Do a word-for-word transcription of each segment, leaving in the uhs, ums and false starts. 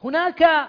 هناك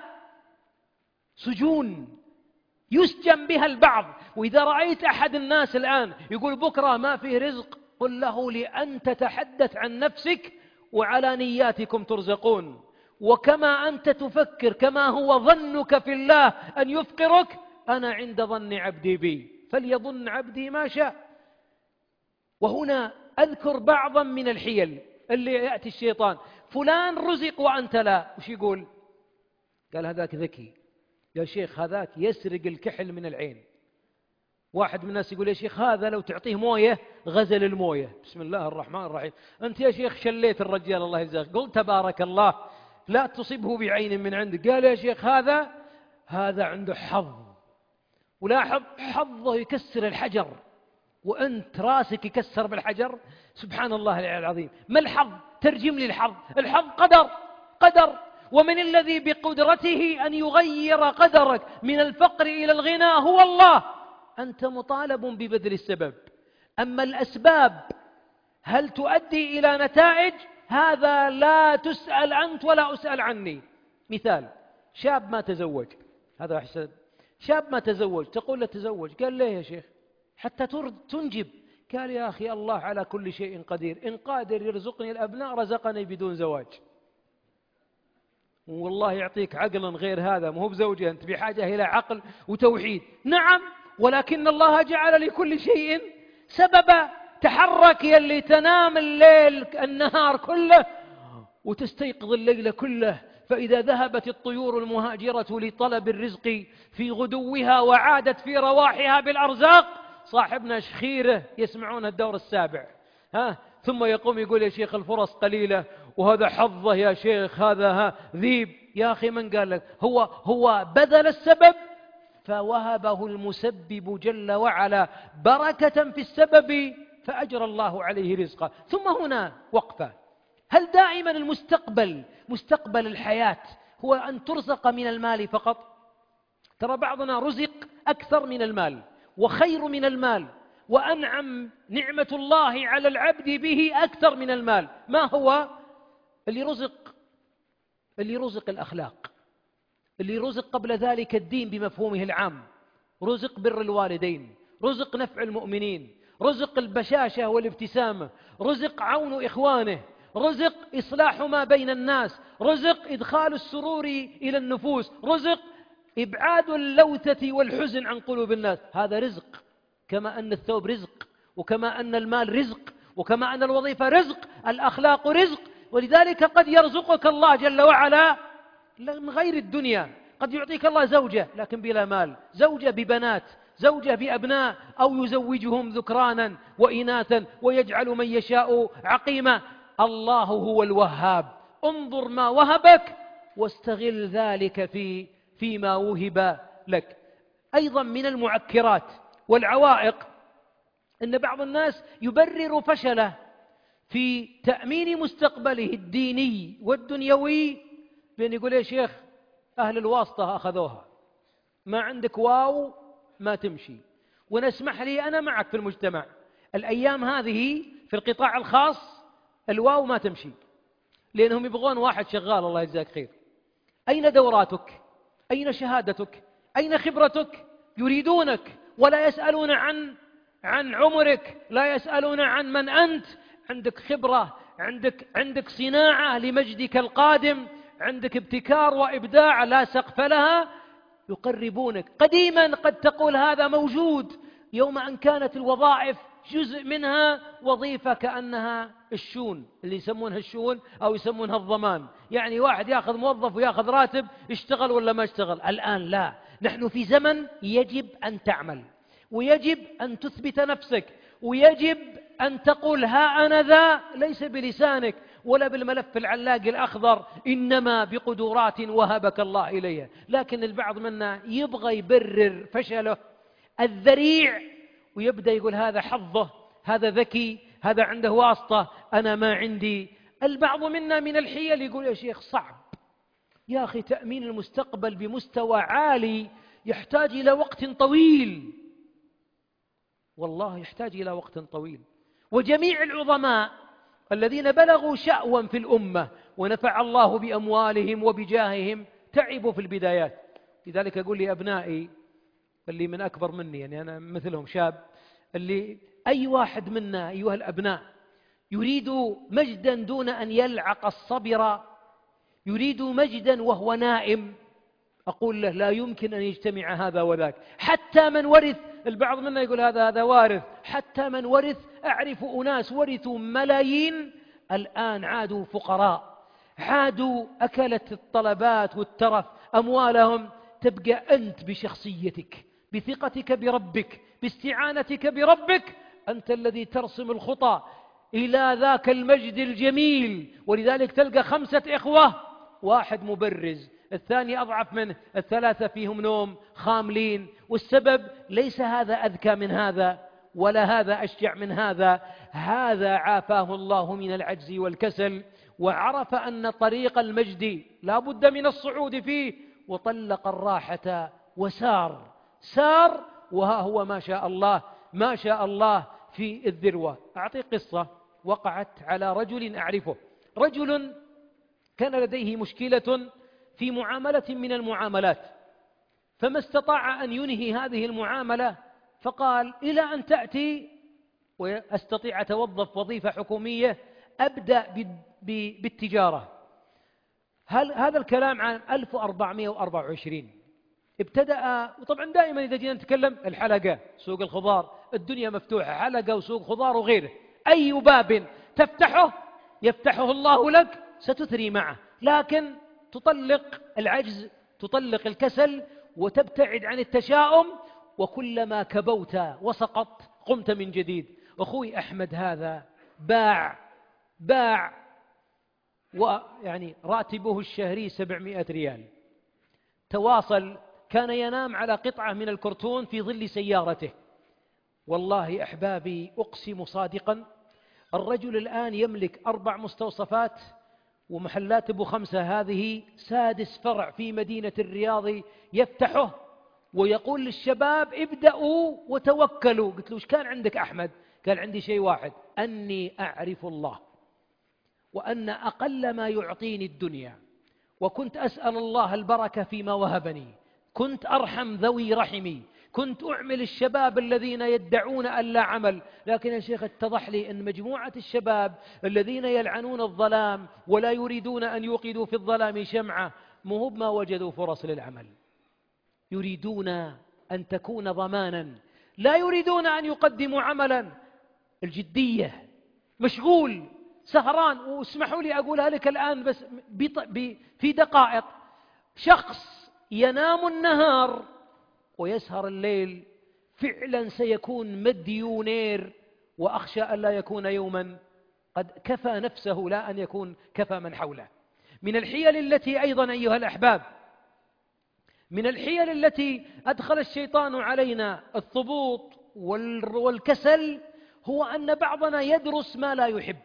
سجون يسجن بها البعض. وإذا رأيت أحد الناس الآن يقول بكرة ما فيه رزق، قل له لأن تتحدث عن نفسك وعلى نياتكم ترزقون. وكما أنت تفكر كما هو ظنك في الله أن يفقرك، أنا عند ظن عبدي بي فليظن عبدي ما شاء. وهنا أذكر بعضا من الحيل اللي يأتي الشيطان. فلان رزق وأنت لا، وش يقول؟ قال هذاك ذكي يا شيخ، هذاك يسرق الكحل من العين. واحد من الناس يقول يا شيخ هذا لو تعطيه موية غزل الموية. بسم الله الرحمن الرحيم. أنت يا شيخ شليت الرجال الله يجزاك. قلت تبارك الله لا تصبه بعين من عندك. قال يا شيخ هذا هذا عنده حظ. ولاحظ حظه يكسر الحجر وأنت راسك يكسر بالحجر. سبحان الله العلي العظيم. ما الحظ؟ ترجم لي الحظ. الحظ قدر، قدر. ومن الذي بقدرته أن يغير قدرك من الفقر إلى الغنى هو الله. أنت مطالب ببذل السبب. أما الأسباب هل تؤدي إلى نتائج؟ هذا لا تسأل أنت ولا أسأل عني. مثال شاب ما تزوج، هذا أحسن. شاب ما تزوج، تقول له تزوج، قال ليه يا شيخ؟ حتى تنجب. قال يا أخي الله على كل شيء قدير، إن قادر يرزقني الأبناء رزقني بدون زواج. والله يعطيك عقلا غير هذا، مو بزوجة، أنت بحاجة إلى عقل وتوحيد. نعم، ولكن الله جعل لكل شيء سببا. تحرك يا اللي تنام الليل النهار كله وتستيقظ الليل كله، فإذا ذهبت الطيور المهاجرة لطلب الرزق في غدوها وعادت في رواحها بالأرزاق، صاحبنا شخيره يسمعون الدور السابع، ها ثم يقوم يقول يا شيخ الفرص قليلة وهذا حظه يا شيخ، هذا ها ذيب. يا أخي من قال لك؟ هو هو بذل السبب فوهبه المسبب جل وعلا بركة في السبب فأجرى الله عليه رزقه. ثم هنا وقفة. هل دائما المستقبل مستقبل الحياة هو أن ترزق من المال فقط؟ ترى بعضنا رزق أكثر من المال وخير من المال، وأنعم نعمة الله على العبد به أكثر من المال. ما هو؟ اللي رزق اللي رزق الأخلاق، اللي رزق قبل ذلك الدين بمفهومه العام، رزق بر الوالدين، رزق نفع المؤمنين، رزق البشاشة والابتسامة، رزق عون إخوانه، رزق إصلاح ما بين الناس، رزق إدخال السرور إلى النفوس، رزق إبعاد اللوثة والحزن عن قلوب الناس. هذا رزق. كما أن الثوب رزق، وكما أن المال رزق، وكما أن الوظيفة رزق، الأخلاق رزق. ولذلك قد يرزقك الله جل وعلا من غير الدنيا. قد يعطيك الله زوجة لكن بلا مال، زوجة ببنات، زوجة بأبناء، أو يزوجهم ذكرانا وإناثا ويجعل من يشاء عقيما. الله هو الوهاب. انظر ما وهبك واستغل ذلك في فيما وهب لك. أيضا من المعكرات والعوائق أن بعض الناس يبرر فشله في تأمين مستقبله الديني والدنيوي بأن يقول يا شيخ أهل الواسطة أخذوها، ما عندك واو ما تمشي. ونسمح لي أنا معك في المجتمع الأيام هذه في القطاع الخاص الواو ما تمشي، لأنهم يبغون واحد شغال. الله يجزاك خير. أين دوراتك؟ أين شهادتك؟ أين خبرتك؟ يريدونك ولا يسألون عن عن عمرك، لا يسألون عن من أنت. عندك خبرة، عندك عندك صناعة لمجدك القادم، عندك ابتكار وإبداع لا سقف لها، يقربونك. قديما قد تقول هذا موجود، يوم أن كانت الوظائف جزء منها وظيفة كأنها الشون، اللي يسمونها الشون أو يسمونها الضمان، يعني واحد يأخذ موظف ويأخذ راتب، اشتغل ولا ما اشتغل. الآن لا، نحن في زمن يجب أن تعمل، ويجب أن تثبت نفسك، ويجب أن تقول ها أنا ذا، ليس بلسانك ولا بالملف العلاق الأخضر، إنما بقدرات وهبك الله إليها. لكن البعض منا يبغى يبرر فشله الذريع ويبدأ يقول هذا حظه، هذا ذكي، هذا عنده واسطة، أنا ما عندي. البعض منا من الحيل يقول يا شيخ صعب يا أخي، تأمين المستقبل بمستوى عالي يحتاج إلى وقت طويل. والله يحتاج إلى وقت طويل. وجميع العظماء الذين بلغوا شأوا في الأمة ونفع الله بأموالهم وبجاههم تعبوا في البدايات. لذلك أقول لي أبنائي اللي من أكبر مني، يعني أنا مثلهم شاب، اللي أي واحد منا أيها الأبناء يريد مجدا دون أن يلعق الصبر، يريد مجدا وهو نائم، أقول له لا يمكن أن يجتمع هذا وذاك. حتى من ورث، البعض منا يقول هذا هذا وارث، حتى من ورث، أعرف أناس ورثوا ملايين الآن عادوا فقراء، عادوا أكلت الطلبات والترف أموالهم. تبقى أنت بشخصيتك، بثقتك بربك، باستعانتك بربك، أنت الذي ترسم الخطى إلى ذاك المجد الجميل. ولذلك تلقى خمسة إخوة، واحد مبرز، الثاني أضعف منه، الثلاثة فيهم نوم خاملين، والسبب ليس هذا أذكى من هذا ولا هذا أشجع من هذا، هذا عافاه الله من العجز والكسل، وعرف أن طريق المجد لا بد من الصعود فيه، وطلق الراحة وسار سار وها هو ما شاء الله ما شاء الله في الذروة. أعطيك قصة وقعت على رجل أعرفه. رجل كان لديه مشكلة في معاملة من المعاملات، فما استطاع أن ينهي هذه المعاملة، فقال إلى أن تأتي وأستطيع أتوظف وظيفة حكومية أبدأ بالتجارة. هل هذا الكلام عام ألف وأربعمائة وأربعة وعشرين ابتدأ. وطبعا دائما إذا جينا نتكلم الحلقة، سوق الخضار، الدنيا مفتوحة، حلقة وسوق خضار وغيره، أي باب تفتحه يفتحه الله لك ستثري معه، لكن تطلق العجز، تطلق الكسل، وتبتعد عن التشاؤم، وكلما كبوت وسقطت قمت من جديد. أخوي أحمد هذا باع باع ويعني راتبه الشهري سبعمائة ريال، تواصل، كان ينام على قطعة من الكرتون في ظل سيارته. والله أحبابي أقسم صادقا الرجل الآن يملك أربع مستوصفات ومحلات أبو خمسة، هذه سادس فرع في مدينة الرياض يفتحه، ويقول للشباب ابدأوا وتوكلوا. قلت له وش كان عندك أحمد؟ قال عندي شيء واحد، أني أعرف الله، وأن أقل ما يعطيني الدنيا، وكنت أسأل الله البركة فيما وهبني، كنت أرحم ذوي رحمي، كنت أعمل الشباب الذين يدعون أن لا عمل. لكن يا شيخ اتضح لي أن مجموعة الشباب الذين يلعنون الظلام ولا يريدون أن يوقدوا في الظلام شمعة مو ما وجدوا فرص للعمل، يريدون أن تكون ضمانا، لا يريدون أن يقدموا عملا. الجدية، مشغول، سهران. واسمحوا لي أقولها لك الآن بس في دقائق، شخص ينام النهار ويسهر الليل فعلا سيكون مديونير، وأخشى أن لا يكون يوما قد كفى نفسه، لا أن يكون كفى من حوله. من الحيل التي أيضا أيها الأحباب، من الحيل التي أدخل الشيطان علينا الثبوط والكسل، هو أن بعضنا يدرس ما لا يحب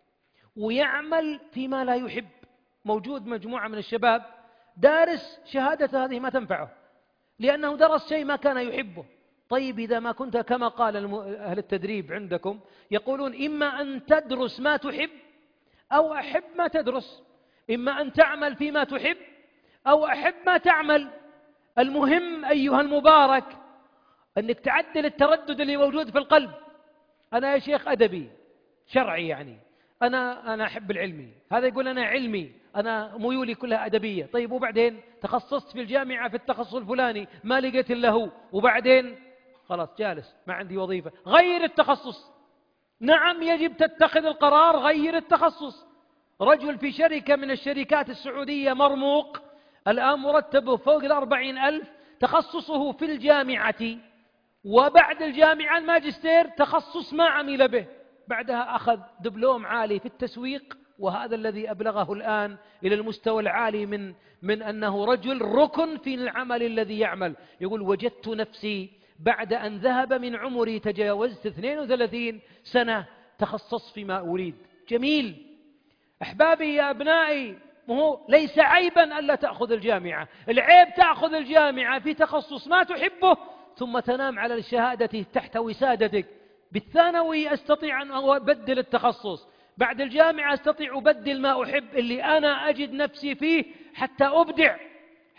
ويعمل فيما لا يحب. موجود مجموعة من الشباب دارس شهادة هذه ما تنفعه لأنه درس شيء ما كان يحبه. طيب إذا ما كنت كما قال أهل التدريب عندكم يقولون إما أن تدرس ما تحب أو أحب ما تدرس، إما أن تعمل فيما تحب أو أحب ما تعمل. المهم أيها المبارك أنك تعدل التردد اللي موجود في القلب. أنا يا شيخ أدبي شرعي، يعني أنا أنا أحب العلمي، هذا يقول أنا علمي، أنا ميولي كلها أدبية. طيب وبعدين تخصصت في الجامعة في التخصص الفلاني ما لقيت إلا هو، وبعدين خلاص جالس ما عندي وظيفة، غير التخصص. نعم يجب تتخذ القرار، غير التخصص. رجل في شركة من الشركات السعودية مرموق، الآن مرتبه فوق الأربعين ألف، تخصصه في الجامعة، وبعد الجامعة الماجستير تخصص ما عمل به، بعدها أخذ دبلوم عالي في التسويق، وهذا الذي أبلغه الآن إلى المستوى العالي من من أنه رجل ركن في العمل الذي يعمل. يقول وجدت نفسي بعد أن ذهب من عمري تجاوزت اثنين وثلاثين سنة تخصصت فيما أريد. جميل. أحبابي يا أبنائي، هو ليس عيبا ألا تأخذ الجامعة، العيب تأخذ الجامعة في تخصص ما تحبه ثم تنام على الشهادة تحت وسادتك. بالثانوي أستطيع أن أبدل التخصص، بعد الجامعة أستطيع أبدل ما أحب اللي أنا أجد نفسي فيه حتى أبدع.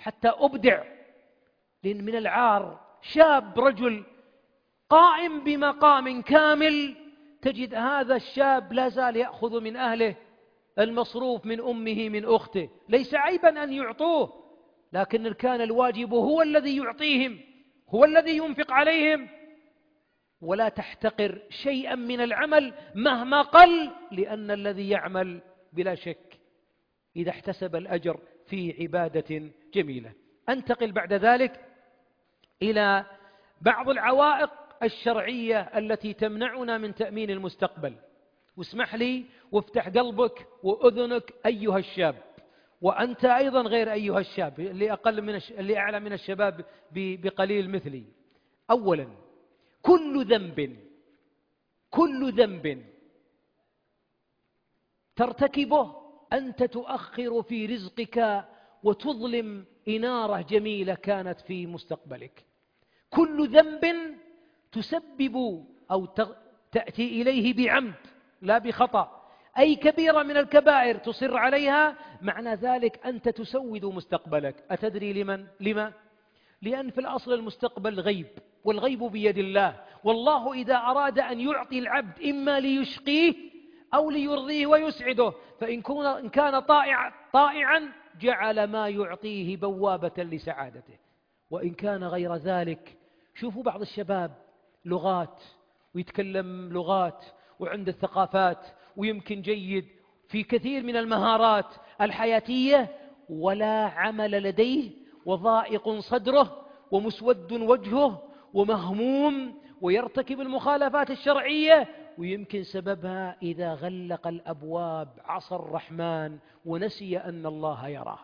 حتى أبدع. لأن من العار شاب رجل قائم بمقام كامل تجد هذا الشاب لا زال يأخذ من أهله المصروف، من أمه من أخته. ليس عيبا أن يعطوه، لكن كان الواجب هو الذي يعطيهم، هو الذي ينفق عليهم. ولا تحتقر شيئا من العمل مهما قل، لأن الذي يعمل بلا شك إذا احتسب الأجر في عبادة جميلة. أنتقل بعد ذلك إلى بعض العوائق الشرعية التي تمنعنا من تأمين المستقبل. واسمح لي وافتح قلبك وأذنك أيها الشاب، وأنت أيضا غير أيها الشاب اللي أقل من الش... اللي أعلى من الشباب ب... بقليل مثلي. أولا، كل ذنب كل ذنب ترتكبه أنت تؤخر في رزقك وتظلم إنارة جميلة كانت في مستقبلك. كل ذنب تسبب أو تأتي إليه بعمد لا بخطأ، أي كبيرة من الكبائر تصر عليها، معنى ذلك أنت تسود مستقبلك. أتدري لمن؟ لما؟ لأن في الأصل المستقبل غيب، والغيب بيد الله. والله إذا أراد أن يعطي العبد إما ليشقيه أو ليرضيه ويسعده، فإن كان طائع طائعا جعل ما يعطيه بوابة لسعادته، وإن كان غير ذلك. شوفوا بعض الشباب لغات ويتكلم لغات وعنده الثقافات ويمكن جيد في كثير من المهارات الحياتية، ولا عمل لديه، وضائق صدره ومسود وجهه ومهموم، ويرتكب المخالفات الشرعية، ويمكن سببها إذا غلق الأبواب عصى الرحمن ونسي أن الله يراه.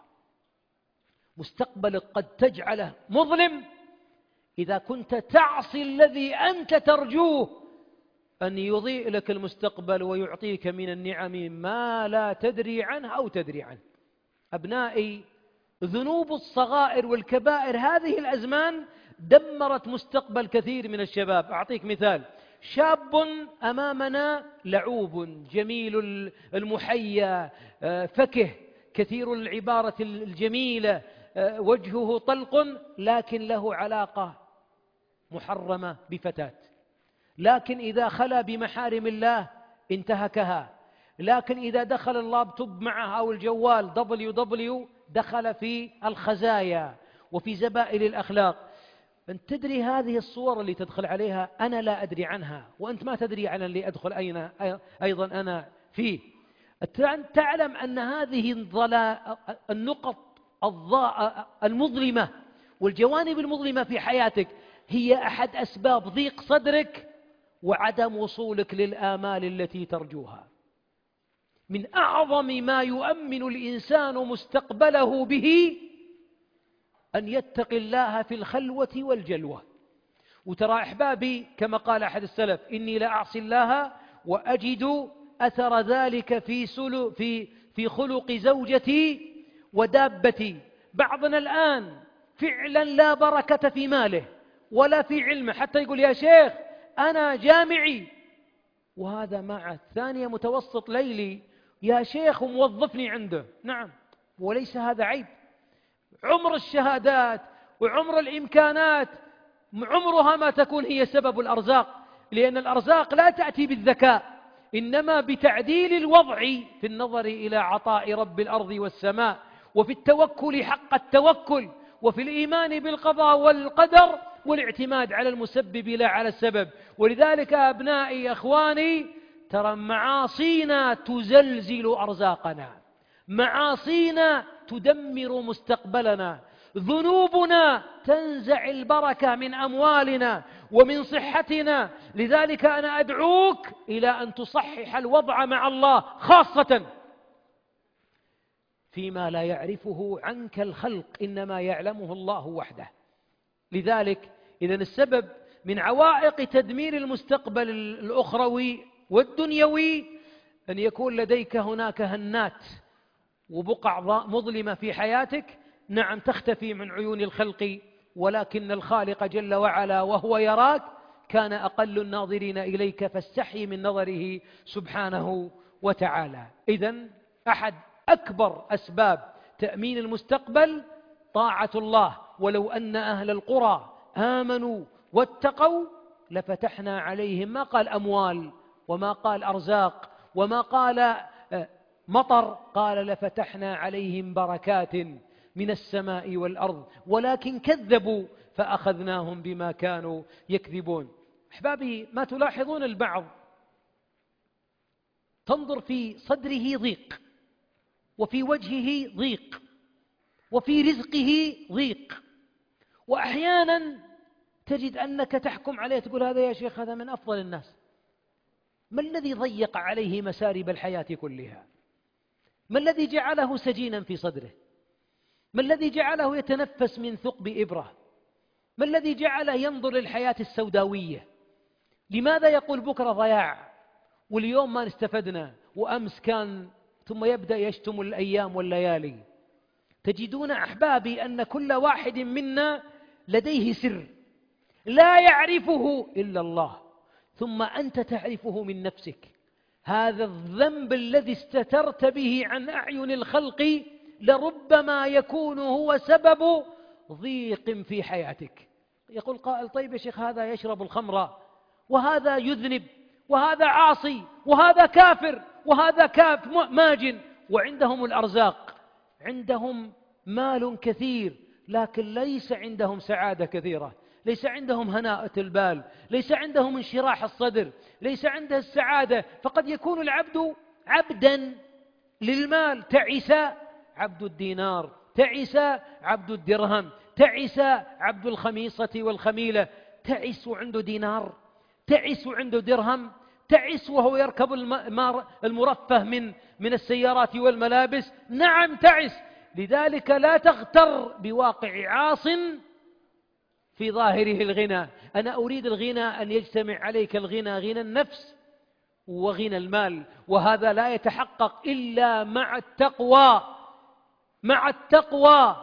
مستقبلك قد تجعله مظلم إذا كنت تعصي الذي أنت ترجوه أن يضيء لك المستقبل ويعطيك من النعم ما لا تدري عنه أو تدري عنه. أبنائي، ذنوب الصغائر والكبائر هذه الأزمان دمرت مستقبل كثير من الشباب. أعطيك مثال: شاب أمامنا لعوب جميل المحيا، فكه كثير العبارة الجميلة، وجهه طلق، لكن له علاقة محرمة بفتاة. لكن إذا خلا بمحارم الله انتهكها، لكن إذا دخل اللابتوب معه أو الجوال دبليو دبليو دخل في الخزايا وفي زبائل الأخلاق. أنت تدري هذه الصور اللي تدخل عليها أنا لا أدري عنها، وأنت ما تدري عن اللي أدخل أين أيضا أنا فيه. تعلم أن هذه النقط المظلمة والجوانب المظلمة في حياتك هي أحد أسباب ضيق صدرك وعدم وصولك للآمال التي ترجوها. من أعظم ما يؤمن الإنسان مستقبله به أن يتقي الله في الخلوة والجلوة. وترى أحبابي كما قال أحد السلف: إني لأعصي الله وأجد أثر ذلك في سلو في في خلق زوجتي ودابتي. بعضنا الآن فعلا لا بركة في ماله ولا في علمه، حتى يقول يا شيخ أنا جامعي، وهذا مع الثانية متوسط ليلي، يا شيخ موظفني عنده. نعم، وليس هذا عيب. عمر الشهادات وعمر الإمكانات عمرها ما تكون هي سبب الأرزاق، لأن الأرزاق لا تأتي بالذكاء، إنما بتعديل الوضع في النظر إلى عطاء رب الأرض والسماء، وفي التوكل حق التوكل، وفي الإيمان بالقضاء والقدر، والاعتماد على المسبب لا على السبب. ولذلك أبنائي أخواني، ترى معاصينا تزلزل أرزاقنا، معاصينا تدمر مستقبلنا، ذنوبنا تنزع البركة من أموالنا ومن صحتنا. لذلك أنا أدعوك إلى أن تصحح الوضع مع الله، خاصة فيما لا يعرفه عنك الخلق، إنما يعلمه الله وحده. لذلك إذن السبب من عوائق تدمير المستقبل الأخروي والدنيوي أن يكون لديك هناك هنات وبقع مظلمة في حياتك، نعم تختفي من عيون الخلق، ولكن الخالق جل وعلا وهو يراك كان أقل الناظرين إليك، فاستحي من نظره سبحانه وتعالى. إذن أحد أكبر أسباب تأمين المستقبل طاعة الله. ولو أن أهل القرى آمنوا واتقوا لفتحنا عليهم، ما قال أموال وما قال أرزاق وما قال مطر، قال لفتحنا عليهم بركات من السماء والأرض ولكن كذبوا فأخذناهم بما كانوا يكذبون. أحبابي، ما تلاحظون البعض تنظر في صدره ضيق، وفي وجهه ضيق، وفي رزقه ضيق، وأحيانا تجد أنك تحكم عليه تقول هذا يا شيخ هذا من أفضل الناس. ما الذي ضيق عليه مسارب الحياة كلها؟ ما الذي جعله سجينا في صدره؟ ما الذي جعله يتنفس من ثقب إبرة؟ ما الذي جعله ينظر للحياة السوداوية؟ لماذا يقول بكرة ضياع واليوم ما استفدنا وأمس كان، ثم يبدأ يشتم الأيام والليالي؟ تجدون أحبابي أن كل واحد منا لديه سر لا يعرفه إلا الله، ثم أنت تعرفه من نفسك. هذا الذنب الذي استترت به عن أعين الخلق لربما يكون هو سبب ضيق في حياتك. يقول قائل طيب يا شيخ هذا يشرب الخمر وهذا يذنب وهذا عاصي وهذا كافر وهذا كاف ماجن وعندهم الأرزاق، عندهم مال كثير لكن ليس عندهم سعادة كثيرة، ليس عندهم هناءة البال، ليس عندهم انشراح الصدر، ليس عنده السعادة. فقد يكون العبد عبدا للمال، تعس عبد الدينار، تعس عبد الدرهم، تعس عبد الخميصة والخميلة، تعس عنده دينار، تعس عنده درهم، تعس وهو يركب المرفه من من السيارات والملابس. نعم تعس. لذلك لا تغتر بواقع عاص في ظاهره الغنى. أنا أريد الغنى أن يجتمع عليك الغنى، غنى النفس وغنى المال، وهذا لا يتحقق إلا مع التقوى، مع التقوى.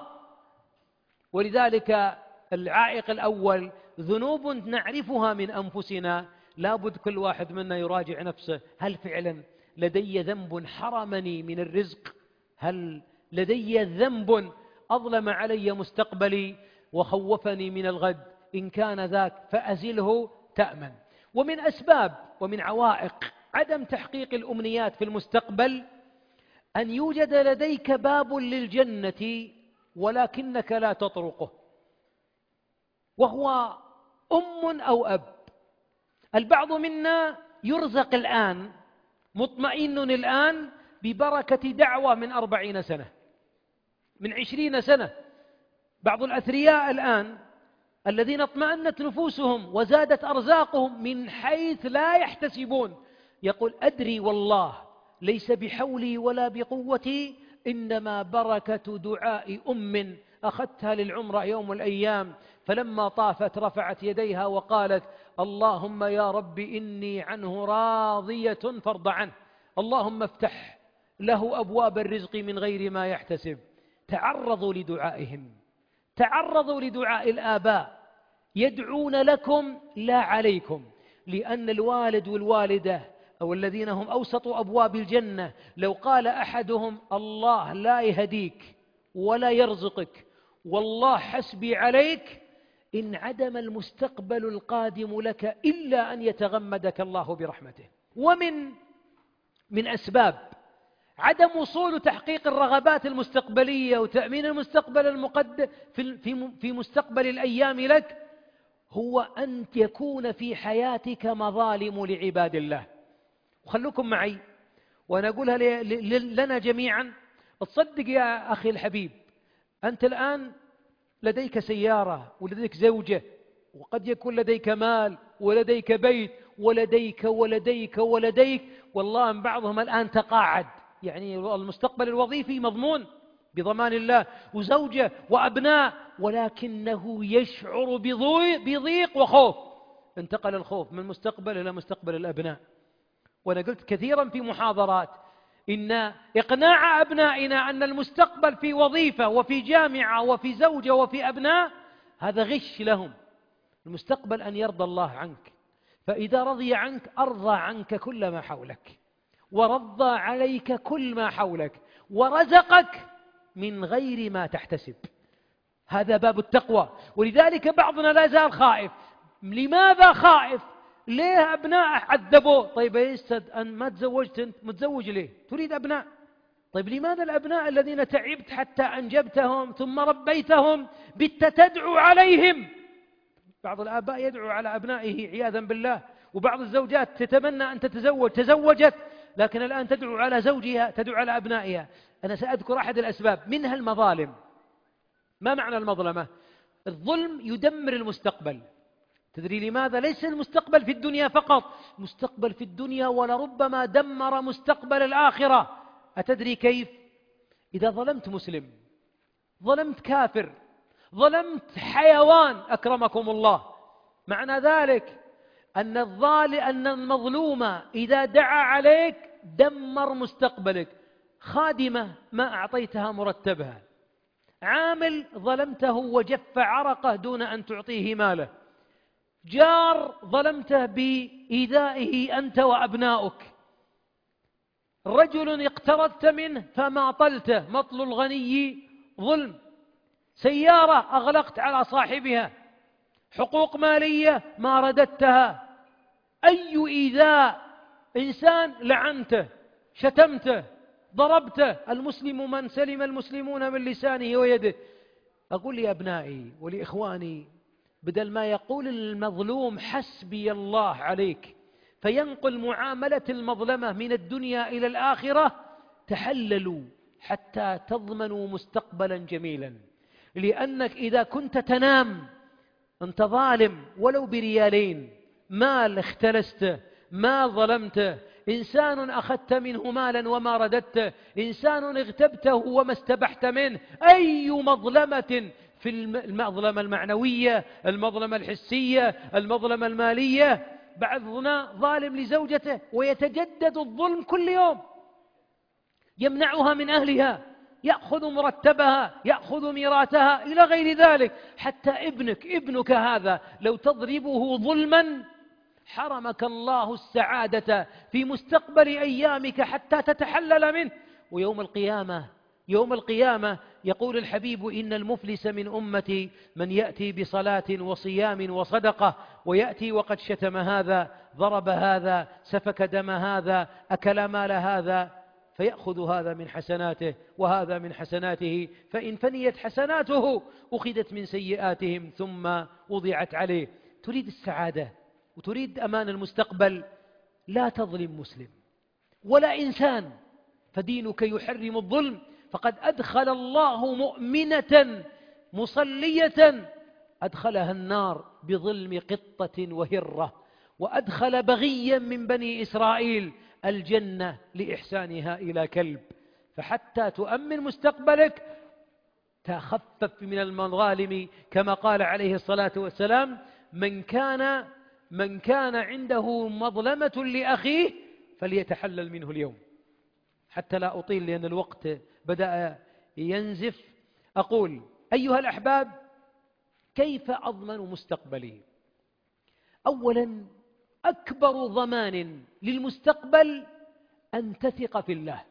ولذلك العائق الأول ذنوب نعرفها من أنفسنا، لابد كل واحد منا يراجع نفسه، هل فعلا لدي ذنب حرمني من الرزق؟ هل لدي ذنب أظلم علي مستقبلي وخوفني من الغد؟ إن كان ذاك فأزله تأمن. ومن أسباب ومن عوائق عدم تحقيق الأمنيات في المستقبل أن يوجد لديك باب للجنة ولكنك لا تطرقه، وهو أم أو أب. البعض منا يرزق الآن مطمئن الآن ببركة دعوة من أربعين سنة، من عشرين سنة. بعض الأثرياء الآن الذين اطمأنت نفوسهم وزادت أرزاقهم من حيث لا يحتسبون، يقول أدري والله ليس بحولي ولا بقوتي، إنما بركة دعاء أم أخذتها للعمرة يوم الأيام، فلما طافت رفعت يديها وقالت اللهم يا رب إني عنه راضية فارض عنه، اللهم افتح له أبواب الرزق من غير ما يحتسب. تعرضوا لدعائهم، تعرضوا لدعاء الآباء، يدعون لكم لا عليكم، لأن الوالد والوالدة أو الذين هم أوسط أبواب الجنة لو قال أحدهم الله لا يهديك ولا يرزقك والله حسبي عليك، انعدم المستقبل القادم لك إلا أن يتغمدك الله برحمته. ومن من أسباب عدم وصول تحقيق الرغبات المستقبلية وتأمين المستقبل المقدم في في مستقبل الأيام لك هو أن يكون في حياتك مظالم لعباد الله. وخلوكم معي وأنا أقولها لنا جميعا، تصدق يا أخي الحبيب، أنت الآن لديك سيارة ولديك زوجة وقد يكون لديك مال ولديك بيت ولديك ولديك ولديك، والله من بعضهم الآن تقاعد، يعني المستقبل الوظيفي مضمون بضمان الله، وزوجة وأبناء، ولكنه يشعر بضيق وخوف. انتقل الخوف من مستقبل إلى مستقبل الأبناء. وأنا قلت كثيرا في محاضرات إن إقناع أبنائنا أن المستقبل في وظيفة وفي جامعة وفي زوجة وفي أبناء هذا غش لهم. المستقبل أن يرضى الله عنك، فإذا رضي عنك أرضى عنك كل ما حولك، ورضى عليك كل ما حولك، ورزقك من غير ما تحتسب. هذا باب التقوى. ولذلك بعضنا لا زال خائف. لماذا خائف؟ ليه أبناء عذبوا؟ طيب يا أستاذ أن ما تزوجت، أنت متزوج ليه؟ تريد أبناء. طيب لماذا الأبناء الذين تعبت حتى أنجبتهم ثم ربيتهم بت تدعو عليهم؟ بعض الآباء يدعو على أبنائه عياذا بالله، وبعض الزوجات تتمنى أن تتزوج، تزوجت لكن الآن تدعو على زوجها، تدعو على أبنائها. أنا سأذكر أحد الأسباب منها المظالم. ما معنى المظلمة؟ الظلم يدمر المستقبل. تدري لماذا؟ ليس المستقبل في الدنيا فقط، مستقبل في الدنيا ولربما دمر مستقبل الآخرة. أتدري كيف؟ إذا ظلمت مسلم، ظلمت كافر، ظلمت حيوان أكرمكم الله، معنى ذلك أن الظالم أن المظلوم إذا دعا عليك دمر مستقبلك. خادمة ما أعطيتها مرتبها، عامل ظلمته وجف عرقه دون أن تعطيه ماله، جار ظلمته بإيذائه أنت وأبناؤك، رجل اقترضت منه فماطلته، مطل الغني ظلم، سيارة أغلقت على صاحبها، حقوق مالية ما رددتها، أي إيذاء، إنسان لعنته، شتمته، ضربته. المسلم من سلم المسلمون من لسانه ويده. أقول يا أبنائي ولإخواني، بدل ما يقول المظلوم حسبي الله عليك فينقل معاملة المظلمة من الدنيا إلى الآخرة، تحللوا حتى تضمنوا مستقبلا جميلا. لأنك إذا كنت تنام أنت ظالم ولو بريالين، مال اختلسته، ما ظلمته، إنسان أخذت منه مالا وما رددته، إنسان اغتبته وما استبحت منه، أي مظلمة في المظلمة المعنوية، المظلمة الحسية، المظلمة المالية. بعضنا ظالم لزوجته ويتجدد الظلم كل يوم، يمنعها من أهلها، يأخذ مرتبها، يأخذ ميراثها إلى غير ذلك. حتى ابنك ابنك هذا لو تضربه ظلما حرمك الله السعادة في مستقبل أيامك حتى تتحلل منه. ويوم القيامة يوم القيامة يقول الحبيب إن المفلس من أمتي من يأتي بصلاة وصيام وصدقة ويأتي وقد شتم هذا، ضرب هذا، سفك دم هذا، أكل مال هذا، فيأخذ هذا من حسناته وهذا من حسناته، فإن فنيت حسناته أخذت من سيئاتهم ثم وضعت عليه. تريد السعادة وتريد أمان المستقبل، لا تظلم مسلم ولا إنسان، فدينك يحرم الظلم. فقد أدخل الله مؤمنة مصلية أدخلها النار بظلم قطة وهرة، وأدخل بغيا من بني إسرائيل الجنة لإحسانها إلى كلب. فحتى تؤمن مستقبلك تخفف من المظالم، كما قال عليه الصلاة والسلام: من كان من كان عنده مظلمة لأخيه فليتحلل منه اليوم. حتى لا أطيل لأن الوقت بدأ ينزف، أقول أيها الأحباب، كيف أضمن مستقبلي؟ أولا، أكبر ضمان للمستقبل أن تثق في الله،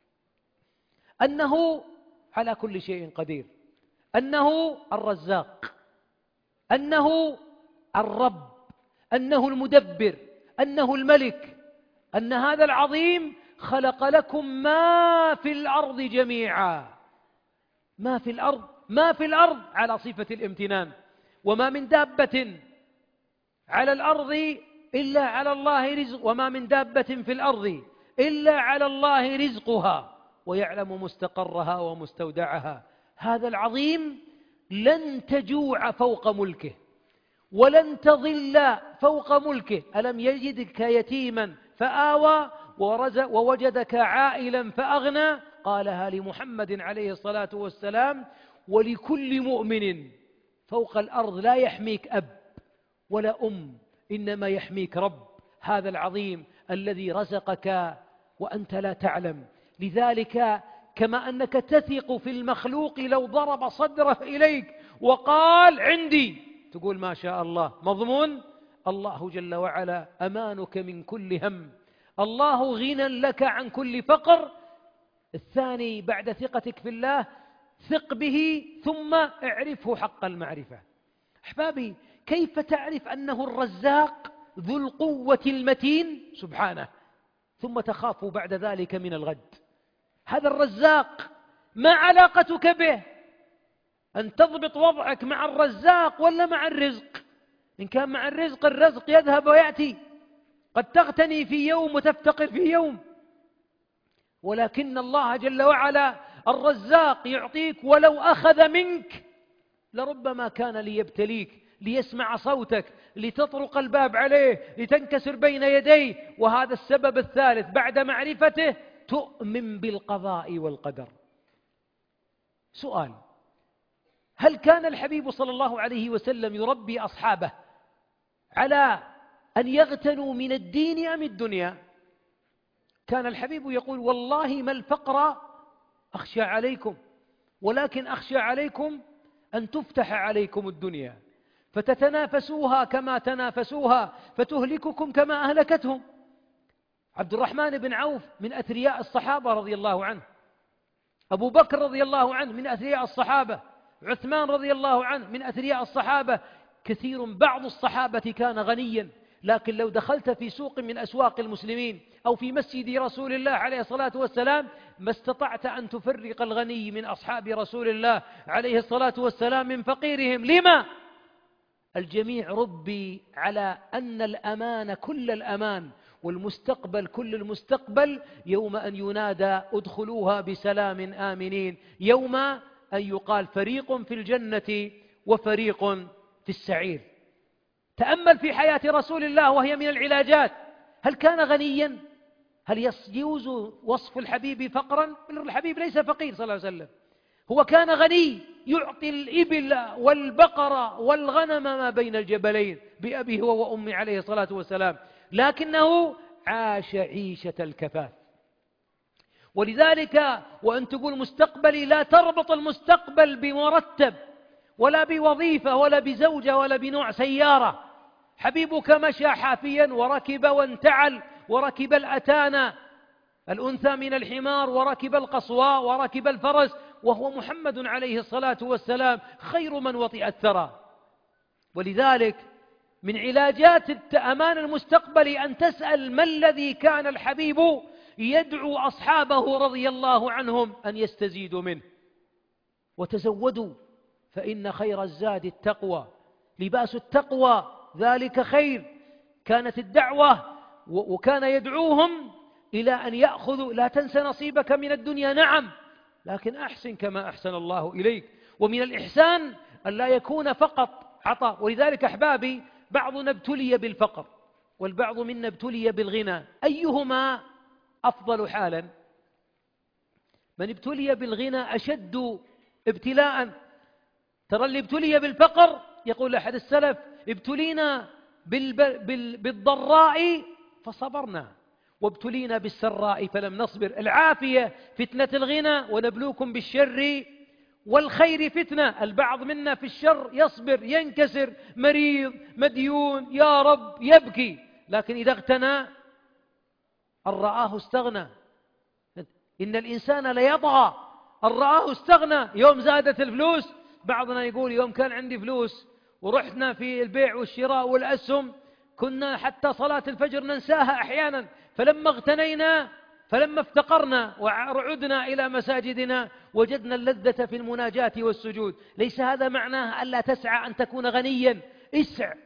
أنه على كل شيء قدير، أنه الرزاق، أنه الرب، أنه المدبر، أنه الملك، أن هذا العظيم خلق لكم ما في الأرض جميعا. ما في الأرض ما في الأرض على صفة الامتنان، وما من دابة على الأرض إلا على الله رزق، وما من دابة في الأرض إلا على الله رزقها ويعلم مستقرها ومستودعها. هذا العظيم لن تجوع فوق ملكه ولن تضل فوق ملكه. ألم يجدك يتيما فآوى ووجدك عائلا فأغنى، قالها لمحمد عليه الصلاة والسلام. ولكل مؤمن فوق الأرض لا يحميك أب ولا أم، إنما يحميك رب، هذا العظيم الذي رزقك وأنت لا تعلم. لذلك كما أنك تثق في المخلوق لو ضرب صدره إليك وقال عندي، تقول ما شاء الله، مضمون الله جل وعلا أمانك من كل هم، الله غنى لك عن كل فقر. الثاني بعد ثقتك في الله، ثق به ثم اعرفه حق المعرفة. أحبابي، كيف تعرف أنه الرزاق ذو القوة المتين سبحانه ثم تخاف بعد ذلك من الغد؟ هذا الرزاق، ما علاقتك به؟ أن تضبط وضعك مع الرزاق ولا مع الرزق؟ إن كان مع الرزق، الرزق يذهب ويأتي، قد تغتني في يوم وتفتقر في يوم، ولكن الله جل وعلا الرزاق يعطيك ولو أخذ منك لربما كان ليبتليك، ليسمع صوتك، لتطرق الباب عليه، لتنكسر بين يديه. وهذا السبب الثالث بعد معرفته، تؤمن بالقضاء والقدر. سؤال: هل كان الحبيب صلى الله عليه وسلم يربي أصحابه على أن يغتنوا من الدين أم الدنيا؟ كان الحبيب يقول: والله ما الفقر أخشى عليكم، ولكن أخشى عليكم أن تفتح عليكم الدنيا فتتنافسوها كما تنافسوها فتهلككم كما أهلكتهم. عبد الرحمن بن عوف من أثرياء الصحابة رضي الله عنه، أبو بكر رضي الله عنه من أثرياء الصحابة، عثمان رضي الله عنه من أثرياء الصحابة، كثير. بعض الصحابة كان غنيا، لكن لو دخلت في سوق من أسواق المسلمين أو في مسجد رسول الله عليه الصلاة والسلام ما استطعت أن تفرق الغني من أصحاب رسول الله عليه الصلاة والسلام من فقيرهم. لما؟ الجميع ربي على أن الأمان كل الأمان والمستقبل كل المستقبل يوم أن ينادى ادخلوها بسلام آمنين، يوم أن يقال فريق في الجنة وفريق في السعير. تأمل في حياة رسول الله وهي من العلاجات. هل كان غنيا؟ هل يجوز وصف الحبيب فقرا؟ الحبيب ليس فقير صلى الله عليه وسلم، هو كان غني، يعطي الإبل والبقر والغنم ما بين الجبلين بأبيه وأمه عليه الصلاة والسلام، لكنه عاش عيشة الكفاف. ولذلك وأن تقول مستقبلي، لا تربط المستقبل بمرتب ولا بوظيفة ولا بزوجة ولا بنوع سيارة. حبيبك مشى حافيا وركب وانتعل وركب الأتانا الأنثى من الحمار وركب القصواء وركب الفرس، وهو محمد عليه الصلاة والسلام خير من وطئ الثرى. ولذلك من علاجات التأمان المستقبل أن تسأل ما الذي كان الحبيب يدعو أصحابه رضي الله عنهم أن يستزيدوا منه. وتزودوا فإن خير الزاد التقوى، لباس التقوى ذلك خير. كانت الدعوة وكان يدعوهم إلى أن يأخذوا، لا تنس نصيبك من الدنيا، نعم، لكن أحسن كما أحسن الله إليك. ومن الإحسان أن لا يكون فقط عطاء. ولذلك أحبابي بعضنا ابتلي بالفقر والبعض منا ابتلي بالغنى، أيهما أفضل حالا؟ من ابتلي بالغنى أشد ابتلاء. ترى اللي ابتلي بالفقر، يقول أحد السلف: ابتلينا بالضراء فصبرنا وابتلينا بالسراء فلم نصبر. العافية فتنة الغنى، ونبلوكم بالشر والخير فتنة. البعض منا في الشر يصبر، ينكسر، مريض، مديون، يا رب، يبكي، لكن إذا اغتنى أن رآه استغنى. إن الإنسان ليطغى أن رآه استغنى. يوم زادت الفلوس، بعضنا يقول يوم كان عندي فلوس ورحنا في البيع والشراء والأسهم كنا حتى صلاة الفجر ننساها أحيانا، فلما اغتنينا فلما افتقرنا وعدنا إلى مساجدنا وجدنا اللذة في المناجاة والسجود. ليس هذا معناه ألا تسعى أن تكون غنيا، اسع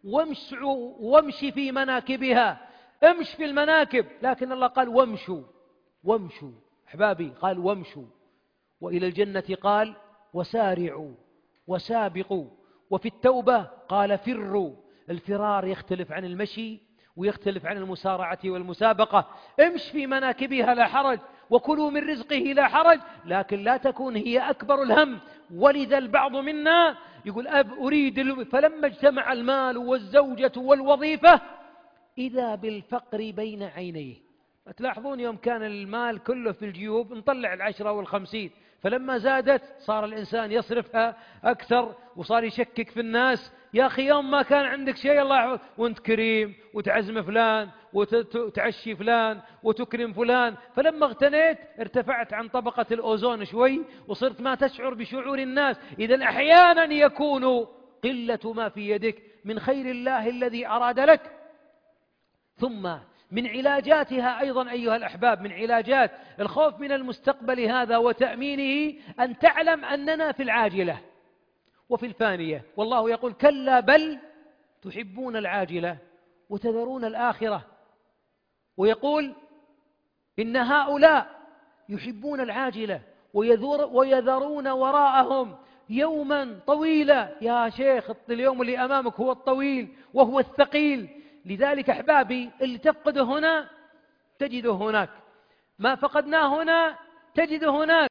وامشي في مناكبها، امش في المناكب، لكن الله قال وامشوا وامشوا. أحبابي قال وامشوا، وإلى الجنة قال وسارعوا وسابقوا، وفي التوبة قال فروا. الفرار يختلف عن المشي ويختلف عن المسارعة والمسابقة. امش في مناكبها لا حرج، وكلوا من رزقه لا حرج، لكن لا تكون هي أكبر الهم. ولذا البعض منا يقول أب أريد، فلما اجتمع المال والزوجة والوظيفة إذا بالفقر بين عينيه. تلاحظون يوم كان المال كله في الجيوب نطلع العشرة والخمسين، فلما زادت صار الإنسان يصرفها أكثر وصار يشكك في الناس. يا أخي يوم ما كان عندك شيء الله يحفظ وانت كريم وتعزم فلان وتعشي فلان وتكرم فلان، فلما اغتنيت ارتفعت عن طبقة الأوزون شوي وصرت ما تشعر بشعور الناس. إذن أحيانا يكون قلة ما في يدك من خير الله الذي أراد لك. ثم من علاجاتها أيضا أيها الأحباب، من علاجات الخوف من المستقبل هذا وتأمينه، أن تعلم أننا في العاجلة وفي الفانية، والله يقول كلا بل تحبون العاجلة وتذرون الآخرة، ويقول إن هؤلاء يحبون العاجلة ويذرون وراءهم يوما طويلا. يا شيخ اليوم اللي أمامك هو الطويل وهو الثقيل. لذلك أحبابي اللي تفقده هنا تجده هناك، ما فقدناه هنا تجده هناك.